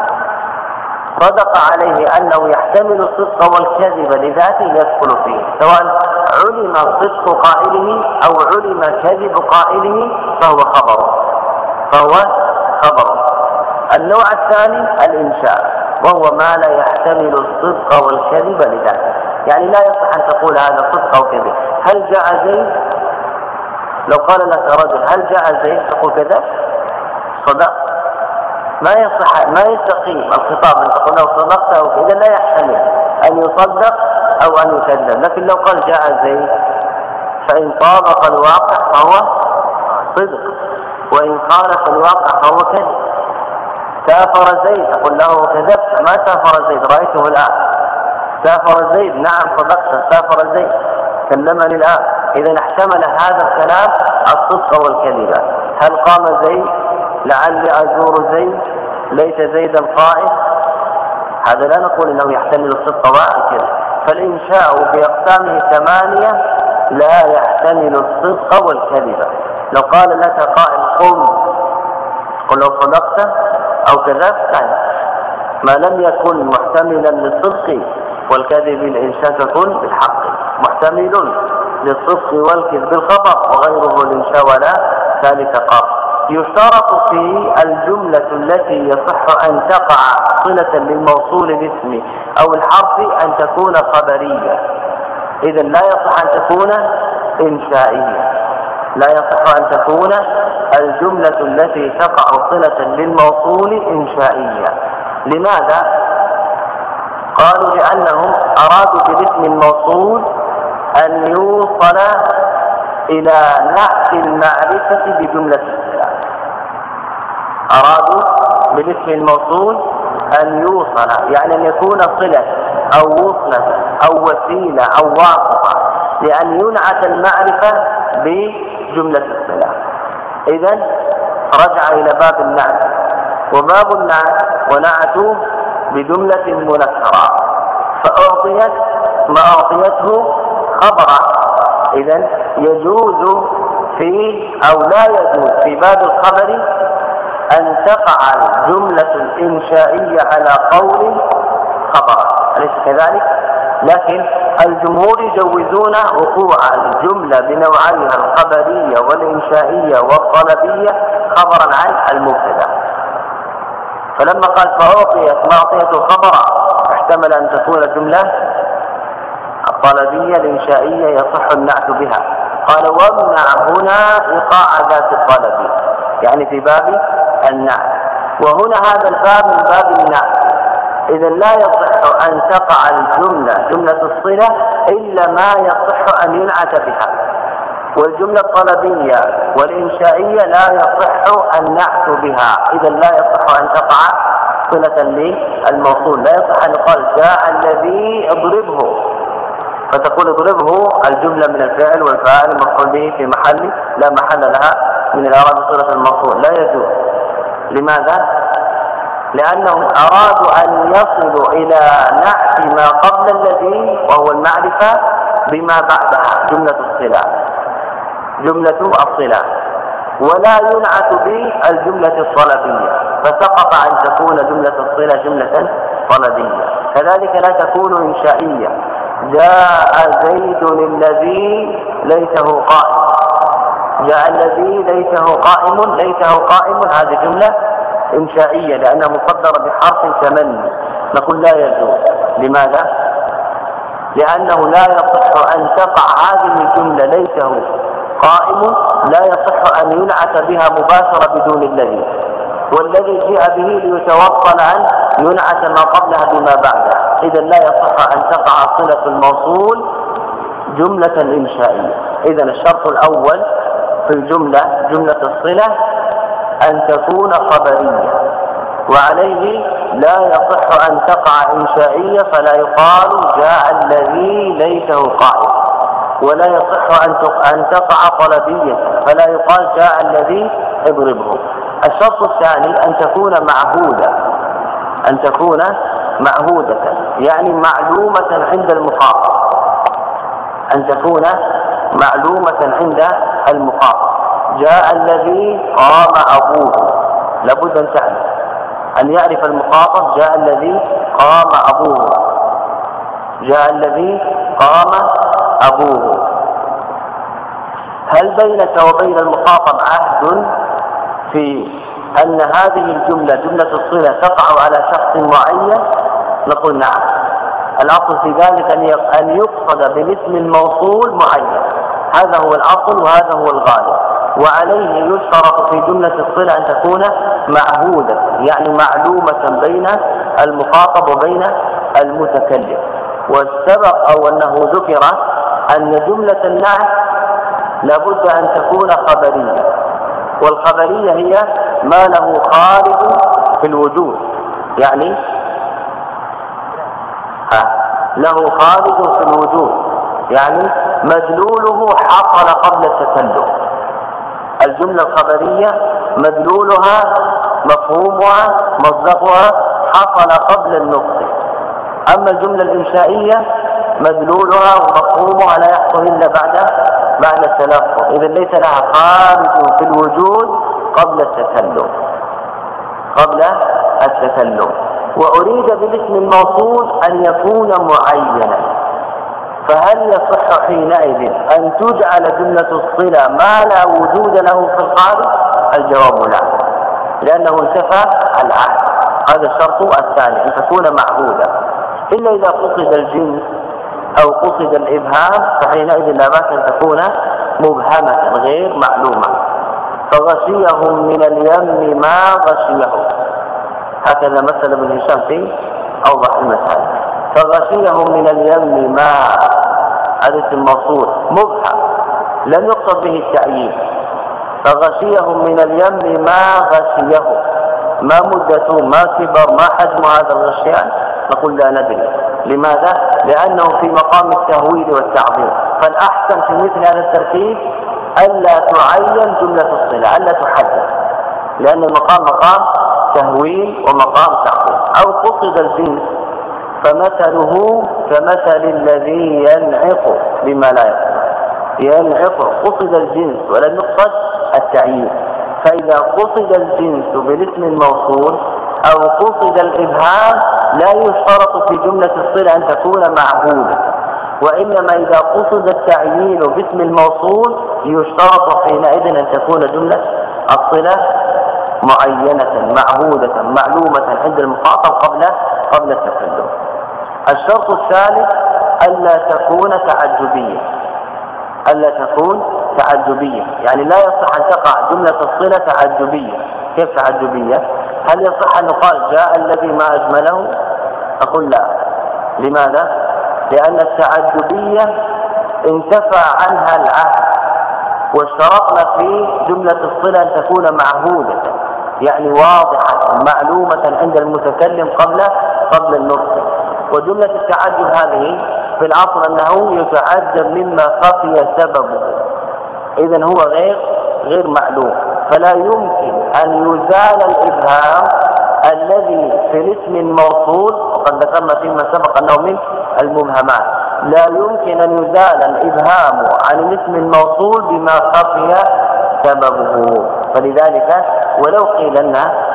صدق عليه أنه يحتمل الصدق والكذب لذاته يدخل فيه، سواء علم صدق قائله أو علم كذب قائله فهو خبر فهو خبر. النوع الثاني الإنشاء، وهو ما لا يحتمل الصدق والكذب لذاته، يعني لا يصح أن تقول هذا صدق أو كذب. هل جاء زيد؟ لو قال لك رجل هل جاء زيد تقول كذا صدق، ما يصح، ما يستقيم الخطاب أن تقول له صدقت أو كذا، لا يحتمل أن يصدق أو أن يكذب. لكن لو قال جاء زيد فإن طابق الواقع فهو صدق، وإن خالف الواقع فهو كذب. سافر زيد تقول له كذبت، ما سافر زيد رأيته الآن. سافر زيد نعم صدقت، سافر زيد كلمني الآن. إذا احتمل هذا الكلام الصدق والكذب. هل قام زيد؟ لعلي أزور زيد، ليت زيدا قائم. هذا لا نقول إنه يحتمل الصدق والكذب. فالإنشاء بأقسامه ثمانية لا يحتمل الصدق والكذب. لو قال لك قائل قم قل لو صدقت أو كذبت، ما لم يكن محتملا للصدق والكذب الإنشاء تكون بالحق، محتمل للصدق والكذب بالخبر، وغيره الإنشاء ولا ذلك قط. يشترط في الجملة التي يصح أن تقع صلة للموصول باسم أو الحرف أن تكون خبرية. إذن لا يصح أن تكون إنشائية، لا يصح أن تكون الجملة التي تقع صلة للموصول إنشائية. لماذا؟ قالوا لأنهم أرادوا بالاسم الموصول أن يوصل إلى نعت المعرفة بجملة الصلة. أرادوا بالاسم الموصول أن يوصل، يعني أن يكون صلة أو وصلة أو وسيلة أو واسطة لأن ينعت المعرفة بجملة الصلة. إذن رجع إلى باب النعت، وباب النعت ونعته بجملة منكرة فأعطيت ما أعطيته خبرا. إذن يجوز في أو لا يجوز في باب الخبر أن تقع الجملة الإنشائية على قول خبر، أليس كذلك؟ لكن الجمهور يجوزون وقوع الجملة بنوعيها الخبرية والإنشائية والطلبية خبرا عن المبتدأ. فلما قال فأعطيت ما أعطيته خبرا احتمل أن تكون الجملة الطلبية الإنشائية يصح النعت بها. قال وامنع هنا إيقاع ذات الطلب، يعني في باب النعت، وهنا هذا الباب من باب النعت. إذا لا يصح أن تقع الجملة جملة الصلة إلا ما يصح أن ينعت بها، والجملة الطلبية والإنشائية لا يصح النعت بها. إذا لا يصح أن تقع صلة للموصول، لا يصح أن يقال جاء الذي اضربه فتقول اضربه الجملة من الفعل والفاعل المفعول به في محل لا محل لها من الإعراب صلة الموصول، لا يجوز. لماذا؟ لأنهم أرادوا أن يصلوا إلى نعت ما قبل الذي وهو المعرفة بما بعدها جملة الصلة جملة الصلة ولا ينعت بالجملة الطلبية، فسقط أن تكون جملة الصلة جملة طلبية. كذلك لا تكون إنشائية، جاء زيد الذي ليته قائم، جاء الذي ليته قائم، ليته قائم هذه جملة إنشائية لأنها مقدرة بحرف تمني، نقول لا يجوز. لماذا؟ لأنه لا يصح أن تقع هذه الجملة ليته قائم، لا يصح أن ينعت بها مباشرة بدون الذي، والذي جاء به ليتوصل أن ينعت ما قبلها بما بعدها. إذا لا يصح أن تقع صلة الموصول جملة إنشائية. إذا الشرط الأول في الجملة جملة الصلة أن تكون خبرية، وعليه لا يصح أن تقع إنشائية، فلا يقال جاء الذي ليته قائم، ولا يصح أن تقع طلبية، فلا يقال جاء الذي اضربه. الشرط الثاني أن تكون معهودة، أن تكون معهودة يعني معلومة عند المخاطب، أن تكون معلومة عند المخاطب. جاء الذي قام أبوه، لابد أن تعلم أن يعرف المخاطب جاء الذي قام أبوه، جاء الذي قام أبوه. هل بينك وبين المخاطب عهد في أن هذه الجملة جملة الصلة تقع على شخص معين؟ نقول نعم. الأصل في ذلك أن يقصد بالاسم الموصول معين، هذا هو الأصل وهذا هو الغالب، وعليه يشترط في جملة الصلة أن تكون معهودة يعني معلومة بين المخاطب وبين المتكلم. والسبق أو أنه ذكر أن جملة النعت لابد أن تكون خبرية، والخبرية هي ما له خارج في الوجود، يعني ها له خارج في الوجود يعني مدلوله حصل قبل التكلم. الجملة الخبرية مدلولها مفهومها مصداقها حصل قبل النطق، أما الجملة الإنشائية مدلولها ومفهومها لا يحصل إلا بعد بعد التلفظ، إذا ليس لها خارج في الوجود قبل التكلم قبل التكلم. وأريد بالاسم الموصول أن يكون معينا، فهل يصح حينئذ أن تجعل جملة الصلة ما لا وجود له في الخارج؟ الجواب لا، لأنه انتفى العهد. هذا الشرط الثاني أن تكون معهودة، إلا إذا قصد الجنس أو قصد الإبهام فحينئذ لا بأس أن تكون مبهمة غير معلومة. فغشيهم من اليم ما غشيه، هكذا مثل ابن هشام في أوضح المثال. فغشيهم من اليم ما، هذا اسم موصول مبهم لم يقصد به التعيين. فغشيهم من اليم ما غشيه، ما مدته، ما كبر، ما حجم هذا الغشيان؟ نقول لا ندري. لماذا؟ لأنه في مقام التهويل والتعظيم. فالأحسن في مثل هذا الترتيب ألا تعين جملة الصلة، ألا تحدد، لأن المقام مقام تهويل ومقام تعظيم. أو قصد الجنس فمثله كمثل الذي ينعق بما لا يقصد. ينعق قصد الجنس ولم يقصد التعيين. فإذا قصد الجنس بالاسم الموصول أو قصد الإبهام لا يشترط في جملة الصلة أن تكون معهودة، وإنما إذا قصد التعيين باسم الموصول يشترط حينئذ أن تكون جملة الصلة معينة معهودة معلومة عند المخاطب قبل قبل التكلم. الشرط الثالث ألا تكون تعجبية. ألا تكون تعجبية يعني لا يصح أن تقع جملة الصلة تعجبية. كيف تعجبية؟ هل يصح أن يقال جاء الذي ما أجمله؟ أقول لا. لماذا؟ لأن التعجبية انتفى عنها العهد، واشترطنا في جملة الصلة أن تكون معهودة يعني واضحة معلومة عند المتكلم قبل قبل النطق. وجملة التعجب هذه في الأصل أنه يتعجب مما خفي سببه، إذن هو غير غير معلوم، فلا يمكن أن يزال الإبهام الذي في الاسم الموصول، وقد ذكرنا فيما سبق أنه من المبهمات، لا يمكن أن يزال الإبهام عن الاسم الموصول بما خفي سببه. فلذلك ولو قيل أن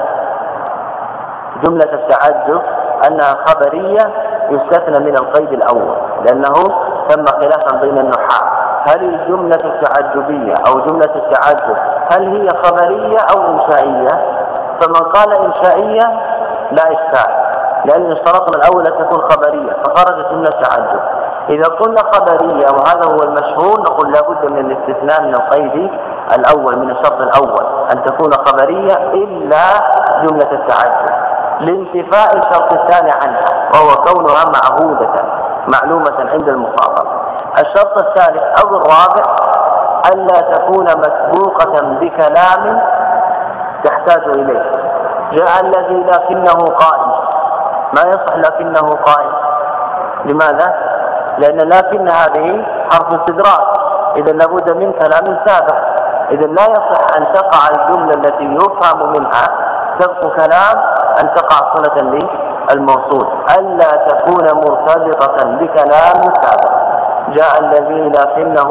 جملة التعجب أنها خبرية يستثنى من القيد الأول، لأنه تم خلافا بين النحاة هل الجملة التعجبية أو جملة التعجب هل هي خبرية أو إنشائية؟ فمن قال إنشائية لا إشكال، لأن اشترطنا الأول أن تكون خبرية فخرجت جملة التعجب. إذا قلنا خبرية وهذا هو المشهور نقول لابد من الاستثناء من القيد الأول، من الشرط الأول أن تكون خبرية إلا جملة التعجب لانتفاء الشرط الثاني عنها وهو كونها معهودة معلومة عند المخاطب. الشرط الثالث أو الرابع ألا تكون مسبوقة بكلام تحتاج إليه. جاء الذي لكنه قائم، ما يصح لكنه قائم. لماذا؟ لأن لكن هذه حرف استدراك، إذا لابد من كلام سابق، إذا لا يصح أن تقع الجملة التي يفهم منها سبق كلام أن تقع صلة للموصول. ألا تكون مرتبطة بكلام سابق. جاء الذي لكنه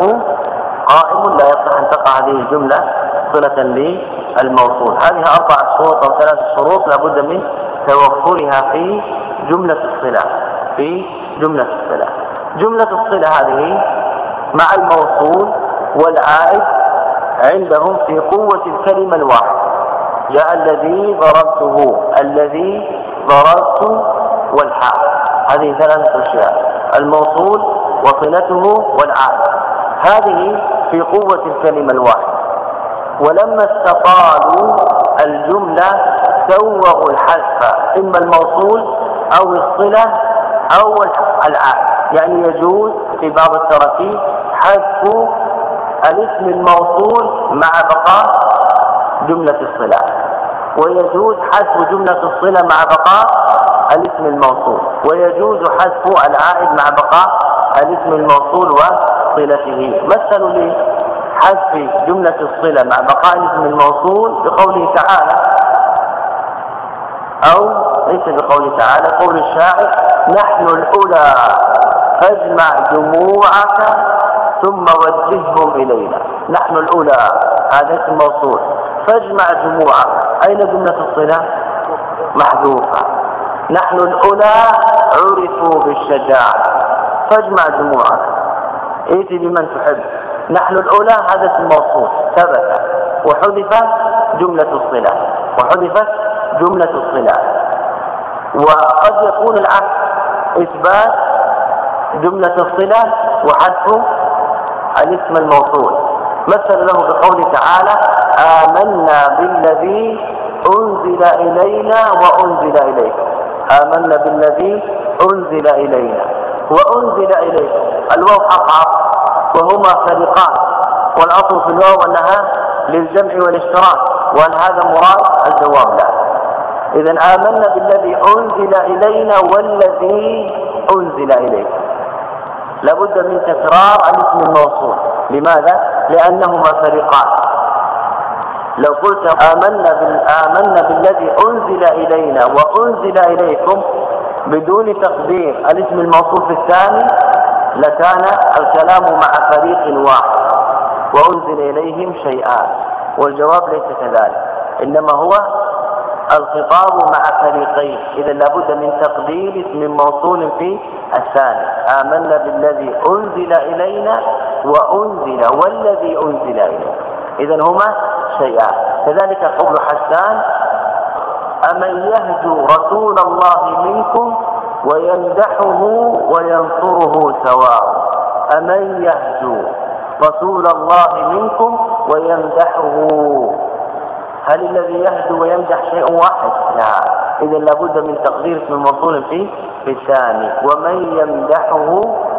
قائم لا يصح أن تقع هذه الجملة صلة للموصول. هذه أربع شروط أو ثلاث شروط لابد من توفرها في جملة الصلة في جملة الصلة. جملة الصلة هذه مع الموصول والعائد عندهم في قوة الكلمة الواحدة. جاء الذي ضربته، الذي ضربت والحاء، هذه ثلاثة أشياء، الموصول وصلته والعائد، هذه في قوة الكلمة الواحدة. ولما استطالوا الجملة سوغوا الحذف إما الموصول أو الصلة أو العائد. يعني يجوز في بعض التراكيب حذف الاسم الموصول مع بقاء جملة الصلة، ويجوز حذف جملة الصلة مع بقاء الاسم الموصول، ويجوز حذف العائد مع بقاء الاسم الموصول وصلته. مثلوا لي حذف جملة الصلة مع بقاء الاسم الموصول بقوله تعالى، أو ليس بقوله تعالى، قول الشاعر نحن الأولى فاجمع جموعك ثم وجههم إلينا. نحن الأولى هذا اسم موصول، فاجمع جموعك، أين جملة الصلة؟ محذوفة. نحن الأولى عرفوا بالشجاعة، فاجمع جموعك، ائتي بمن تحب. نحن الأولى هذا اسم موصول ثبت وحذفت جملة الصلة وحذفت جملة الصلة. وقد يكون العكس، إثبات جملة الصلة وحذف الاسم الموصول. مثل له بقوله تعالى آمنا بالذي أنزل إلينا وأنزل إليك. آمنا بالذي أنزل إلينا وأنزل إليك، الواو حق عطف وهما فريقان، والأصل في الواو أنها للجمع والاشتراك، وأن هذا مراد؟ الجواب لا. إذا آمنا بالذي أنزل إلينا والذي أنزل إليك، لابد من تكرار الاسم الموصول. لماذا؟ لأنهما فريقان. لو قلت آمنا, بال... آمنا بالذي أنزل إلينا وأنزل إليكم بدون تقدير الاسم الموصول في الثاني لكان الكلام مع فريق واحد وأنزل إليهم شيئان، والجواب ليس كذلك، إنما هو الخطاب مع فريقين. إذا لابد من تقدير اسم موصول في الثاني. آمنا بالذي أنزل إلينا وأنزل والذي أنزل إلينا، إذا هما شيئان. كذلك قول حسان: أمن يهجو رسول الله منكم ويمدحه وينصره سواء. أمن يهجو رسول الله منكم ويمدحه، هل الذي يهجو ويمدح شيء واحد؟ لا. إذا لابد من تقدير اسم موصول في في الثاني. ومن يمدحه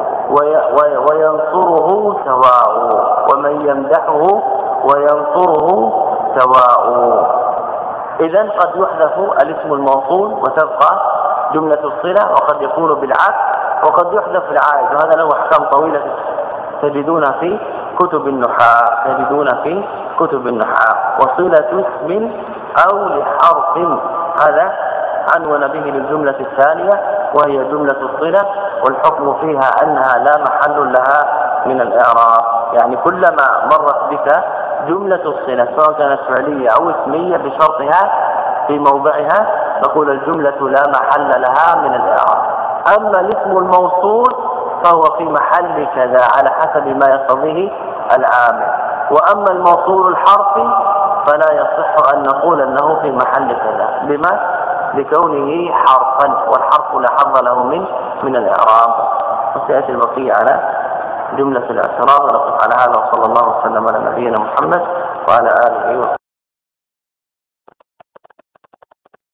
وينصره سواء، ومن يمدحه وينصره سواء. إذا قد يحذف الاسم الموصول وتبقى جملة الصلة، وقد يكون بالعكس، وقد يحذف العائد، وهذا له أحكام طويلة تجدونها في كتب النحاة تجدون في كتب النحاة. وصلة اسم أو لحرف، هذا عنون به للجملة الثانية وهي جملة الصلة، والحكم فيها أنها لا محل لها من الإعراب. يعني كلما مرت بك جملة الصلة سواء كانت فعلية أو اسمية بشرطها في موضعها، تقول الجملة لا محل لها من الإعراب. أما الاسم الموصول فهو في محل كذا على حسب ما يقتضيه العامل. وأما الموصول الحرفي فلا يصح أن نقول أنه في محل كذا. لما؟ لكونه حرفا، والحرف لا حظ له من من الإعراب. وسيأتي البقية على جملة الاعتراض. ونقف على هذا، وصلى الله وسلم على نبينا محمد وعلى آله وصحبه.